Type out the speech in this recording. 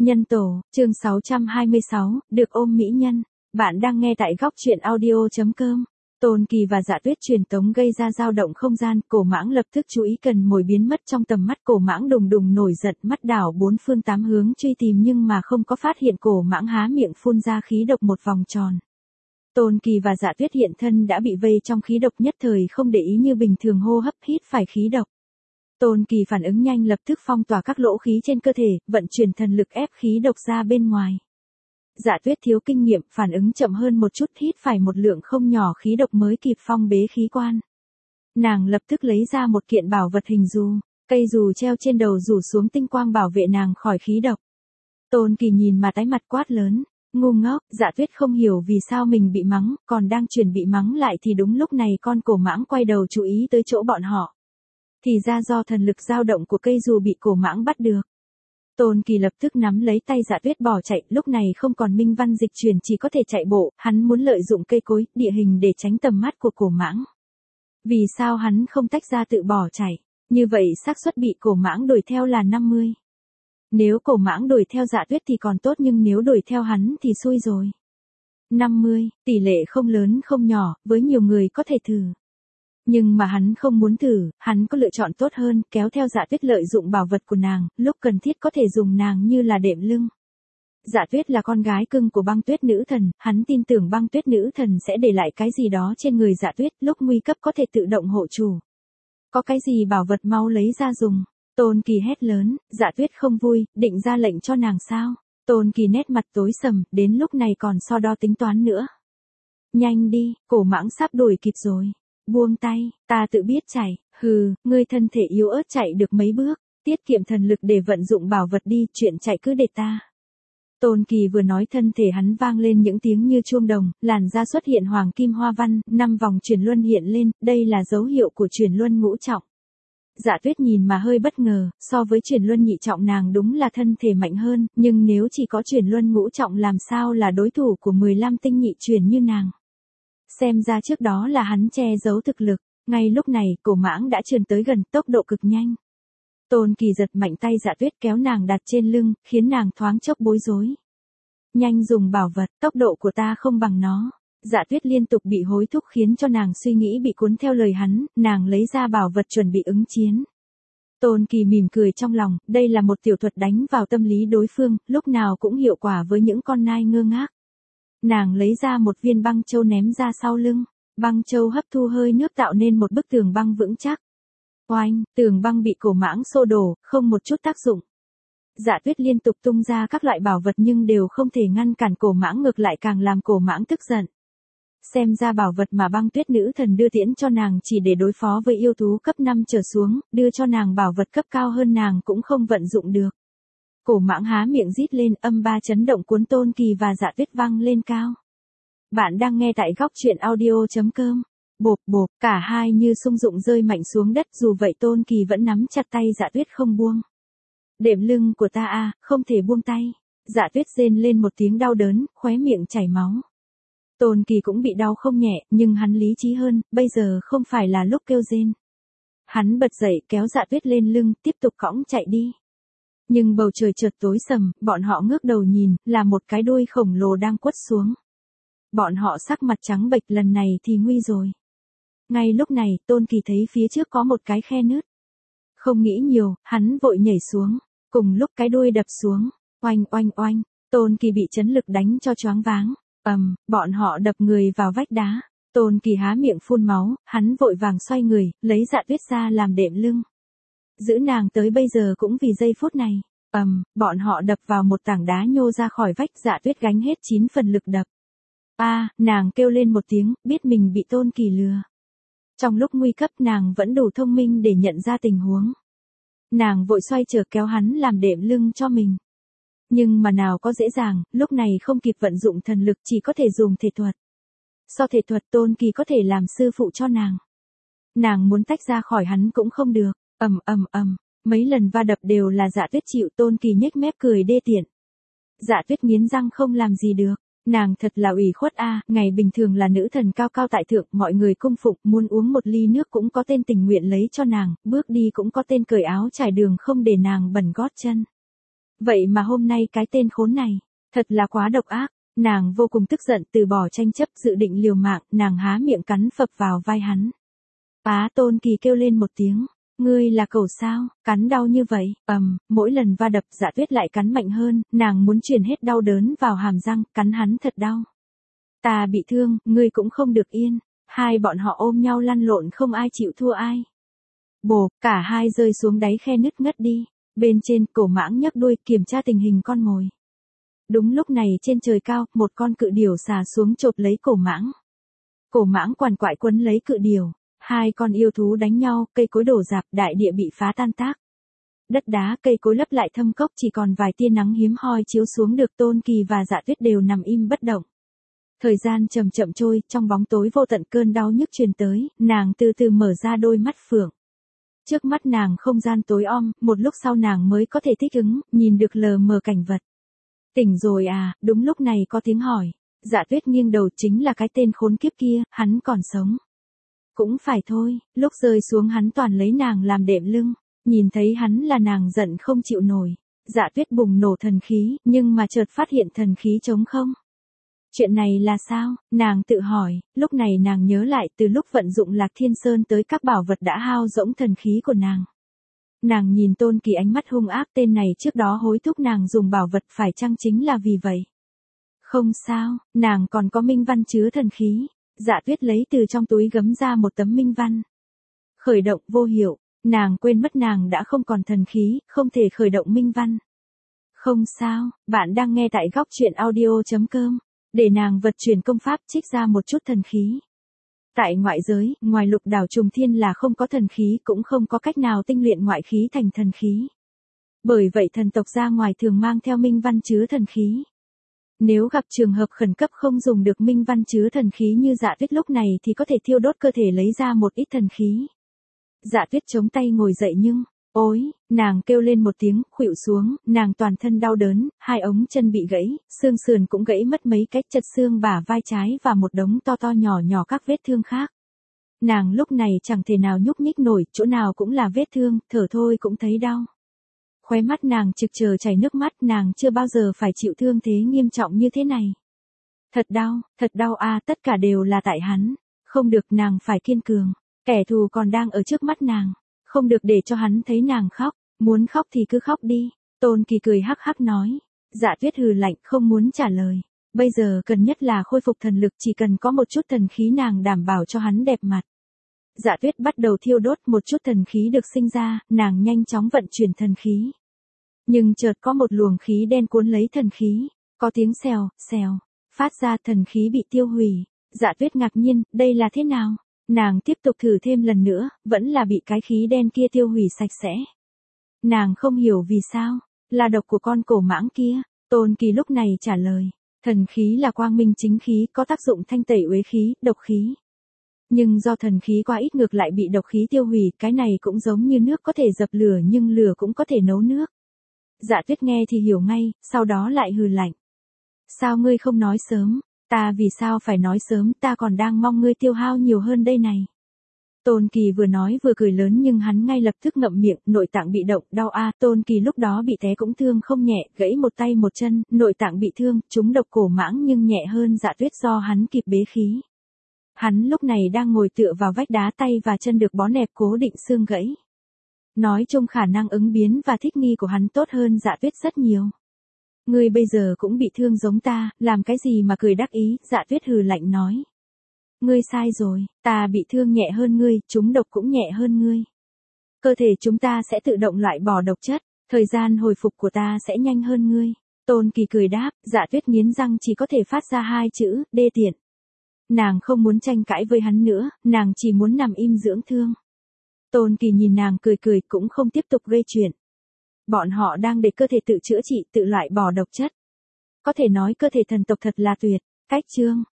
Nhân tổ, chương 626, được ôm mỹ nhân. Bạn đang nghe tại góc truyện audio.com. Tôn Kỳ và Dạ Tuyết truyền tống gây ra dao động không gian, Cổ Mãng lập tức chú ý cần mồi biến mất trong tầm mắt. Cổ Mãng đùng đùng nổi giận, mắt đảo bốn phương tám hướng truy tìm nhưng mà không có phát hiện. Cổ Mãng há miệng phun ra khí độc một vòng tròn. Tôn Kỳ và Dạ Tuyết hiện thân đã bị vây trong khí độc, nhất thời không để ý như bình thường hô hấp hít phải khí độc. Tôn Kỳ phản ứng nhanh, lập tức phong tỏa các lỗ khí trên cơ thể, vận chuyển thần lực ép khí độc ra bên ngoài. Dạ Tuyết thiếu kinh nghiệm, phản ứng chậm hơn một chút, hít phải một lượng không nhỏ khí độc mới kịp phong bế khí quan. Nàng lập tức lấy ra một kiện bảo vật hình dù, cây dù treo trên đầu rủ xuống tinh quang bảo vệ nàng khỏi khí độc. Tôn Kỳ nhìn mà tái mặt quát lớn, ngu ngốc. Dạ Tuyết không hiểu vì sao mình bị mắng, còn đang chuẩn bị mắng lại thì đúng lúc này con Cổ Mãng quay đầu chú ý tới chỗ bọn họ. Thì ra do thần lực dao động của cây dù bị Cổ Mãng bắt được. Tôn Kỳ lập tức nắm lấy tay Dạ Tuyết bỏ chạy, lúc này không còn minh văn dịch chuyển, chỉ có thể chạy bộ, hắn muốn lợi dụng cây cối, địa hình để tránh tầm mắt của Cổ Mãng. Vì sao hắn không tách ra tự bỏ chạy? Như vậy xác suất bị Cổ Mãng đuổi theo là 50. Nếu Cổ Mãng đuổi theo Dạ Tuyết thì còn tốt, nhưng nếu đuổi theo hắn thì xui rồi. 50, tỷ lệ không lớn không nhỏ, với nhiều người có thể thử. Nhưng mà hắn không muốn thử, hắn có lựa chọn tốt hơn, kéo theo Dạ Tuyết lợi dụng bảo vật của nàng, lúc cần thiết có thể dùng nàng như là đệm lưng. Dạ Tuyết là con gái cưng của Băng Tuyết nữ thần, hắn tin tưởng Băng Tuyết nữ thần sẽ để lại cái gì đó trên người Dạ Tuyết, lúc nguy cấp có thể tự động hộ chủ. Có cái gì bảo vật mau lấy ra dùng. Tôn Kỳ hét lớn, Dạ Tuyết không vui, định ra lệnh cho nàng sao? Tôn Kỳ nét mặt tối sầm, đến lúc này còn so đo tính toán nữa. Nhanh đi, Cổ Mãng sắp đuổi kịp rồi. Buông tay, ta tự biết chạy, hừ, ngươi thân thể yếu ớt chạy được mấy bước, tiết kiệm thần lực để vận dụng bảo vật đi, chuyện chạy cứ để ta. Tôn Kỳ vừa nói thân thể hắn vang lên những tiếng như chuông đồng, làn da xuất hiện hoàng kim hoa văn, 5 vòng chuyển luân hiện lên, đây là dấu hiệu của chuyển luân ngũ trọng. Dạ Tuyết nhìn mà hơi bất ngờ, so với chuyển luân nhị trọng nàng đúng là thân thể mạnh hơn, nhưng nếu chỉ có chuyển luân ngũ trọng làm sao là đối thủ của 15 tinh nhị chuyển như nàng. Xem ra trước đó là hắn che giấu thực lực, ngay lúc này Cổ Mãng đã trườn tới gần, tốc độ cực nhanh. Tôn Kỳ giật mạnh tay Dạ Tuyết kéo nàng đặt trên lưng, khiến nàng thoáng chốc bối rối. Nhanh dùng bảo vật, tốc độ của ta không bằng nó. Dạ Tuyết liên tục bị hối thúc khiến cho nàng suy nghĩ bị cuốn theo lời hắn, nàng lấy ra bảo vật chuẩn bị ứng chiến. Tôn Kỳ mỉm cười trong lòng, đây là một tiểu thuật đánh vào tâm lý đối phương, lúc nào cũng hiệu quả với những con nai ngơ ngác. Nàng lấy ra một viên băng châu ném ra sau lưng, băng châu hấp thu hơi nước tạo nên một bức tường băng vững chắc. Oanh, tường băng bị Cổ Mãng xô đổ, không một chút tác dụng. Dạ Tuyết liên tục tung ra các loại bảo vật nhưng đều không thể ngăn cản Cổ Mãng, ngược lại càng làm Cổ Mãng tức giận. Xem ra bảo vật mà Băng Tuyết nữ thần đưa tiễn cho nàng chỉ để đối phó với yêu thú cấp 5 trở xuống, đưa cho nàng bảo vật cấp cao hơn nàng cũng không vận dụng được. Cổ Mãng há miệng rít lên, âm ba chấn động cuốn Tôn Kỳ và Dạ Tuyết vang lên cao. Bạn đang nghe tại góc truyện audio.com. Bộp bộp, cả hai như sung dụng rơi mạnh xuống đất, dù vậy Tôn Kỳ vẫn nắm chặt tay Dạ Tuyết không buông. Đệm lưng của ta à, không thể buông tay. Dạ Tuyết rên lên một tiếng đau đớn, khóe miệng chảy máu. Tôn Kỳ cũng bị đau không nhẹ, nhưng hắn lý trí hơn, bây giờ không phải là lúc kêu rên. Hắn bật dậy kéo Dạ Tuyết lên lưng, tiếp tục cõng chạy đi. Nhưng bầu trời chợt tối sầm, bọn họ ngước đầu nhìn, là một cái đuôi khổng lồ đang quất xuống. Bọn họ sắc mặt trắng bệch, lần này thì nguy rồi. Ngay lúc này, Tôn Kỳ thấy phía trước có một cái khe nứt. Không nghĩ nhiều, hắn vội nhảy xuống, cùng lúc cái đuôi đập xuống, oanh oanh oanh, Tôn Kỳ bị chấn lực đánh cho choáng váng. Bọn họ đập người vào vách đá. Tôn Kỳ há miệng phun máu, hắn vội vàng xoay người, lấy Dạ Tuyết ra làm đệm lưng. Giữ nàng tới bây giờ cũng vì giây phút này. Bọn họ đập vào một tảng đá nhô ra khỏi vách, Dạ Tuyết gánh hết 9 phần lực đập. Nàng kêu lên một tiếng, biết mình bị Tôn Kỳ lừa. Trong lúc nguy cấp nàng vẫn đủ thông minh để nhận ra tình huống. Nàng vội xoay trở kéo hắn làm đệm lưng cho mình. Nhưng mà nào có dễ dàng, lúc này không kịp vận dụng thần lực, chỉ có thể dùng thể thuật. So thể thuật Tôn Kỳ có thể làm sư phụ cho nàng. Nàng muốn tách ra khỏi hắn cũng không được. Mấy lần va đập đều là Dạ Tuyết chịu, Tôn Kỳ nhếch mép cười đê tiện. Dạ Tuyết nghiến răng không làm gì được. Nàng thật là ủy khuất ngày bình thường là nữ thần cao cao tại thượng, mọi người cung phục, muốn uống một ly nước cũng có tên tình nguyện lấy cho nàng, bước đi cũng có tên cởi áo trải đường không để nàng bẩn gót chân. Vậy mà hôm nay cái tên khốn này, thật là quá độc ác. Nàng vô cùng tức giận, từ bỏ tranh chấp, dự định liều mạng, nàng há miệng cắn phập vào vai hắn. Tôn Kỳ kêu lên một tiếng. Ngươi là cẩu sao, cắn đau như vậy, mỗi lần va đập Dạ Tuyết lại cắn mạnh hơn, nàng muốn truyền hết đau đớn vào hàm răng, cắn hắn thật đau. Ta bị thương, ngươi cũng không được yên. Hai bọn họ ôm nhau lăn lộn không ai chịu thua ai. Bộp, cả hai rơi xuống đáy khe nứt ngất đi. Bên trên, Cổ Mãng nhấc đuôi kiểm tra tình hình con mồi. Đúng lúc này trên trời cao, một con cự điểu xà xuống chộp lấy Cổ Mãng. Cổ Mãng quằn quại quấn lấy cự điểu. Hai con yêu thú đánh nhau, cây cối đổ rạp, đại địa bị phá tan tác. Đất đá, cây cối lấp lại thâm cốc, chỉ còn vài tia nắng hiếm hoi chiếu xuống được. Tôn Kỳ và Dạ Tuyết đều nằm im bất động. Thời gian chậm chậm trôi, trong bóng tối vô tận cơn đau nhức truyền tới, nàng từ từ mở ra đôi mắt phượng. Trước mắt nàng không gian tối om, một lúc sau nàng mới có thể thích ứng, nhìn được lờ mờ cảnh vật. Tỉnh rồi à, đúng lúc này có tiếng hỏi. Dạ Tuyết nghiêng đầu, chính là cái tên khốn kiếp kia, hắn còn sống. Cũng phải thôi, lúc rơi xuống hắn toàn lấy nàng làm đệm lưng, nhìn thấy hắn là nàng giận không chịu nổi. Dạ Tuyết bùng nổ thần khí, nhưng mà chợt phát hiện thần khí trống không. Chuyện này là sao, nàng tự hỏi, lúc này nàng nhớ lại từ lúc vận dụng Lạc Thiên Sơn tới các bảo vật đã hao rỗng thần khí của nàng. Nàng nhìn Tôn Kỳ ánh mắt hung ác, tên này trước đó hối thúc nàng dùng bảo vật phải chăng chính là vì vậy. Không sao, nàng còn có minh văn chứa thần khí. Dạ Tuyết lấy từ trong túi gấm ra một tấm minh văn. Khởi động vô hiệu, nàng quên mất nàng đã không còn thần khí, không thể khởi động minh văn. Không sao, bạn đang nghe tại góc truyện audio.com. Để nàng vật chuyển công pháp trích ra một chút thần khí. Tại ngoại giới, ngoài Lục Đảo Trùng Thiên là không có thần khí, cũng không có cách nào tinh luyện ngoại khí thành thần khí. Bởi vậy thần tộc ra ngoài thường mang theo minh văn chứa thần khí. Nếu gặp trường hợp khẩn cấp không dùng được minh văn chứa thần khí như Dạ Tuyết lúc này thì có thể thiêu đốt cơ thể lấy ra một ít thần khí. Dạ Tuyết chống tay ngồi dậy nhưng, ôi, nàng kêu lên một tiếng, khuỵu xuống, nàng toàn thân đau đớn, hai ống chân bị gãy, xương sườn cũng gãy mất mấy cách, chật xương bả vai trái và một đống to to nhỏ nhỏ các vết thương khác. Nàng lúc này chẳng thể nào nhúc nhích nổi, chỗ nào cũng là vết thương, thở thôi cũng thấy đau. Khóe mắt nàng trực chờ chảy nước mắt, nàng chưa bao giờ phải chịu thương thế nghiêm trọng như thế này. Thật đau à, tất cả đều là tại hắn. Không được, nàng phải kiên cường. Kẻ thù còn đang ở trước mắt nàng. Không được để cho hắn thấy nàng khóc. Muốn khóc thì cứ khóc đi. Tôn Kỳ cười hắc hắc nói. Dạ Tuyết hừ lạnh không muốn trả lời. Bây giờ cần nhất là khôi phục thần lực, chỉ cần có một chút thần khí nàng đảm bảo cho hắn đẹp mặt. Dạ Tuyết bắt đầu thiêu đốt, một chút thần khí được sinh ra, nàng nhanh chóng vận chuyển thần khí. Nhưng chợt có một luồng khí đen cuốn lấy thần khí, có tiếng xèo, xèo, phát ra, thần khí bị tiêu hủy. Dạ Tuyết ngạc nhiên, đây là thế nào? Nàng tiếp tục thử thêm lần nữa, vẫn là bị cái khí đen kia tiêu hủy sạch sẽ. Nàng không hiểu vì sao, là độc của con cổ mãng kia. Tôn Kỳ lúc này trả lời, thần khí là quang minh chính khí, có tác dụng thanh tẩy uế khí, độc khí. Nhưng do thần khí quá ít ngược lại bị độc khí tiêu hủy, cái này cũng giống như nước có thể dập lửa nhưng lửa cũng có thể nấu nước. Dạ Tuyết nghe thì hiểu ngay, sau đó lại hừ lạnh. Sao ngươi không nói sớm? Ta vì sao phải nói sớm, ta còn đang mong ngươi tiêu hao nhiều hơn đây này. Tôn Kỳ vừa nói vừa cười lớn nhưng hắn ngay lập tức ngậm miệng, nội tạng bị động, đau a. Tôn Kỳ lúc đó bị té cũng thương không nhẹ, gãy một tay một chân, nội tạng bị thương, trúng độc cổ mãng nhưng nhẹ hơn Dạ Tuyết do hắn kịp bế khí. Hắn lúc này đang ngồi tựa vào vách đá, tay và chân được bó nẹp cố định xương gãy. Nói chung khả năng ứng biến và thích nghi của hắn tốt hơn Dạ Tuyết rất nhiều. Ngươi bây giờ cũng bị thương giống ta, làm cái gì mà cười đắc ý, Dạ Tuyết hừ lạnh nói. Ngươi sai rồi, ta bị thương nhẹ hơn ngươi, trúng độc cũng nhẹ hơn ngươi. Cơ thể chúng ta sẽ tự động loại bỏ độc chất, thời gian hồi phục của ta sẽ nhanh hơn ngươi. Tôn Kỳ cười đáp, Dạ Tuyết nghiến răng chỉ có thể phát ra hai chữ, đê tiện. Nàng không muốn tranh cãi với hắn nữa, nàng chỉ muốn nằm im dưỡng thương. Tôn Kỳ nhìn nàng cười cười cũng không tiếp tục gây chuyện. Bọn họ đang để cơ thể tự chữa trị, tự loại bỏ độc chất. Có thể nói cơ thể thần tộc thật là tuyệt. Cách chương